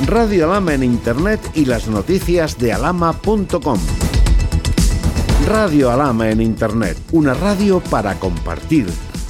Radio Alhama en Internet y las noticias de alhama.com. Radio Alhama en Internet, una radio para compartir.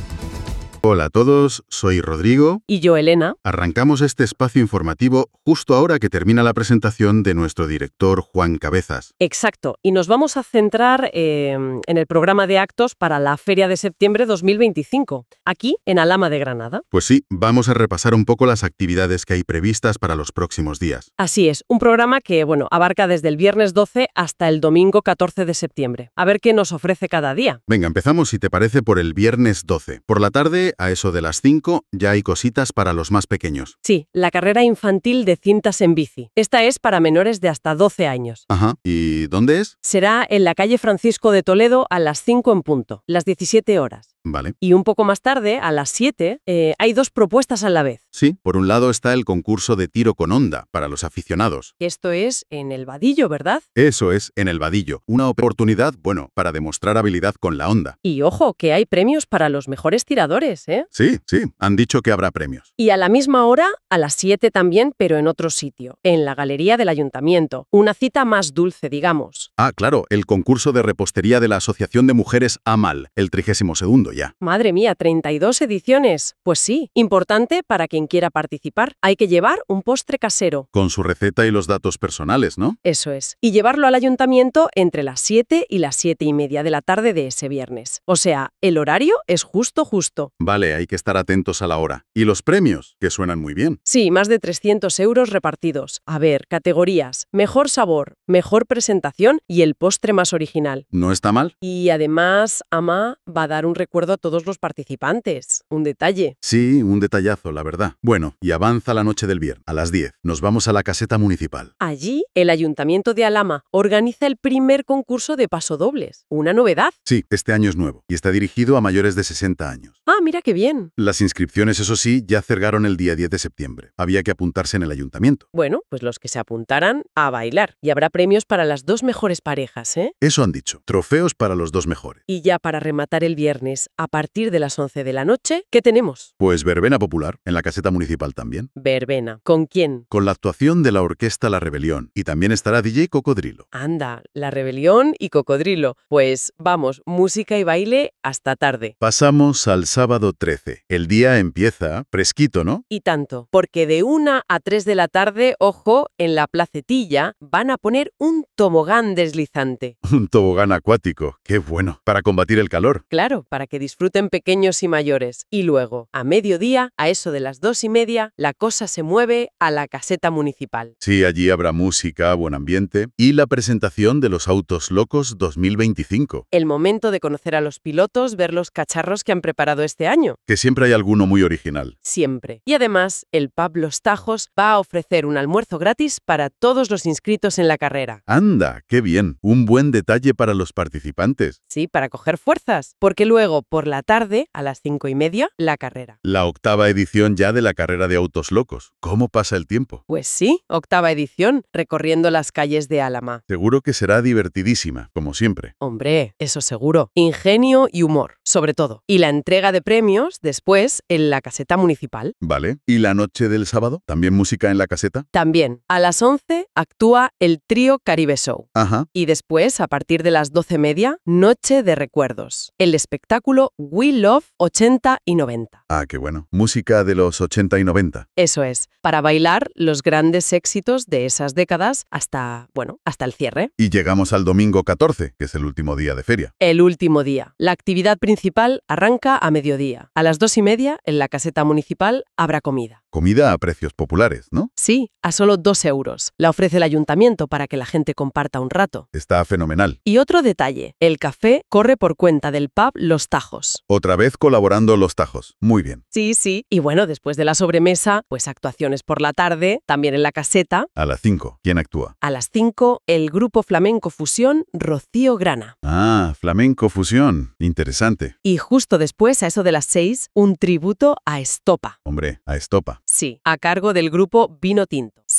Hola a todos, soy Rodrigo. Y yo, Elena. Arrancamos este espacio informativo justo ahora que termina la presentación de nuestro director Juan Cabezas. Exacto, y nos vamos a centrar en el programa de actos para la Feria de Septiembre 2025, aquí en Alhama de Granada. Pues sí, vamos a repasar un poco las actividades que hay previstas para los próximos días. Así es, un programa que, abarca desde el viernes 12 hasta el domingo 14 de septiembre. A ver qué nos ofrece cada día. Venga, empezamos, si te parece, por el viernes 12. Por la tarde, a eso de las 5, ya hay cositas para los más pequeños. Sí, la carrera infantil de cintas en bici. Esta es para menores de hasta 12 años. Ajá, ¿y dónde es? Será en la calle Francisco de Toledo a las 5 en punto, las 17 horas. Vale. Y un poco más tarde, a las 7, hay dos propuestas a la vez. Sí, por un lado está el concurso de tiro con honda para los aficionados. Esto es en el Vadillo, ¿verdad? Eso es, en el Vadillo. Una oportunidad, para demostrar habilidad con la honda. Y ojo, que hay premios para los mejores tiradores, ¿eh? Sí, han dicho que habrá premios. Y a la misma hora, a las 7 también, pero en otro sitio, en la galería del ayuntamiento. Una cita más dulce, digamos. Ah, claro, el concurso de repostería de la Asociación de Mujeres AMAL, el 32º ya. Madre mía, 32 ediciones. Pues sí, importante para quien quiera participar. Hay que llevar un postre casero. Con su receta y los datos personales, ¿no? Eso es. Y llevarlo al ayuntamiento entre las 7 y las 7:30 de la tarde de ese viernes. O sea, el horario es justo. Vale, hay que estar atentos a la hora. ¿Y los premios? Que suenan muy bien. Sí, más de 300 euros repartidos. A ver, categorías. Mejor sabor, mejor presentación y el postre más original. ¿No está mal? Y además, Ama va a dar un recuerdo a todos los participantes. Un detalle. Sí, un detallazo, la verdad. Bueno, y avanza la noche del viernes. A las 10 nos vamos a la caseta municipal. Allí, el Ayuntamiento de Alhama organiza el primer concurso de pasodobles. Una novedad. Sí, este año es nuevo y está dirigido a mayores de 60 años. Ah, mira qué bien. Las inscripciones, eso sí, ya cerraron el día 10 de septiembre. Había que apuntarse en el ayuntamiento. Bueno, pues los que se apuntaran a bailar. Y habrá premios para las dos mejores parejas, ¿eh? Eso han dicho. Trofeos para los dos mejores. Y ya para rematar el viernes, a partir de las 11 de la noche, ¿qué tenemos? Pues verbena popular, en la caseta municipal también. Verbena. ¿Con quién? Con la actuación de la orquesta La Rebelión. Y también estará DJ Cocodrilo. Anda, La Rebelión y Cocodrilo. Pues vamos, música y baile hasta tarde. Pasamos al sábado 13. El día empieza fresquito, ¿no? Y tanto, porque de 1 a 3 de la tarde, ojo, en la placetilla van a poner un tobogán deslizante. Un tobogán acuático. ¡Qué bueno! Para combatir el calor. Claro, para que disfruten pequeños y mayores. Y luego, a mediodía, a eso de las 2:30, la cosa se mueve a la caseta municipal. Sí, allí habrá música, buen ambiente y la presentación de los Autos Locos 2025. El momento de conocer a los pilotos, ver los cacharros que han preparado este año. Que siempre hay alguno muy original. Siempre. Y además, el pub Los Tajos va a ofrecer un almuerzo gratis para todos los inscritos en la carrera. ¡Anda! ¡Qué bien! Un buen detalle para los participantes. Sí, para coger fuerzas. Porque luego, por la tarde, a las 5:30, la carrera. La 8ª edición ya de la carrera de Autos Locos. ¿Cómo pasa el tiempo? Pues sí, 8ª edición, recorriendo las calles de Alhama. Seguro que será divertidísima, como siempre. Hombre, eso seguro. Ingenio y humor, sobre todo. Y la entrega de premios después en la caseta municipal. Vale. ¿Y la noche del sábado? ¿También música en la caseta? También, a las 11 actúa el trío Caribe Show. Ajá. Y después, a partir de las 12:30, Noche de Recuerdos. El espectáculo We Love 80 y 90. Ah, qué bueno. Música de los 80 y 90. Eso es, para bailar los grandes éxitos de esas décadas hasta el cierre. Y llegamos al domingo 14, que es el último día de feria. El último día. La actividad principal arranca a mediodía. A las 2:30, en la caseta municipal, habrá comida. Comida a precios populares, ¿no? Sí, a solo 2 euros. La ofrece el ayuntamiento para que la gente comparta un rato. Está fenomenal. Y otro detalle, el café corre por cuenta del pub Los Tajos. Otra vez colaborando Los Tajos. Muy bien. Sí. Y bueno, después de la sobremesa, pues actuaciones por la tarde, también en la caseta. A las 5, ¿quién actúa? A las 5, el grupo flamenco fusión Rocío Grana. Ah, flamenco fusión. Interesante. Y justo después, a eso de las 6, un tributo a Estopa. Hombre, a Estopa. Sí, a cargo del grupo Vino Tinto.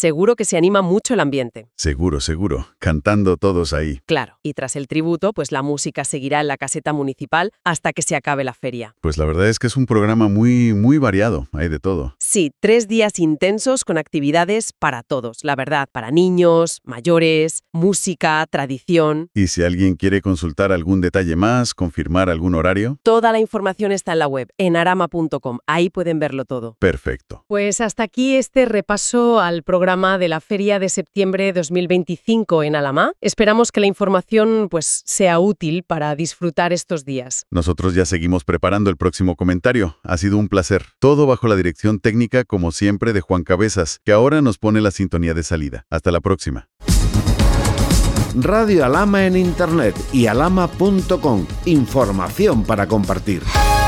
Seguro que se anima mucho el ambiente. Seguro, cantando todos ahí. Claro, y tras el tributo, pues la música seguirá en la caseta municipal hasta que se acabe la feria. Pues la verdad es que es un programa muy variado, hay de todo. Sí, 3 días intensos con actividades para todos, la verdad, para niños, mayores, música, tradición. Y si alguien quiere consultar algún detalle más, confirmar algún horario. Toda la información está en la web, en arama.com, ahí pueden verlo todo. Perfecto. Pues hasta aquí este repaso al programa de la Feria de Septiembre 2025 en Alamá. Esperamos que la información pues sea útil para disfrutar estos días. Nosotros ya seguimos preparando el próximo comentario. Ha sido un placer. Todo bajo la dirección técnica, como siempre, de Juan Cabezas, que ahora nos pone la sintonía de salida. Hasta la próxima. Radio Alhama en Internet y alhama.com. Información para compartir.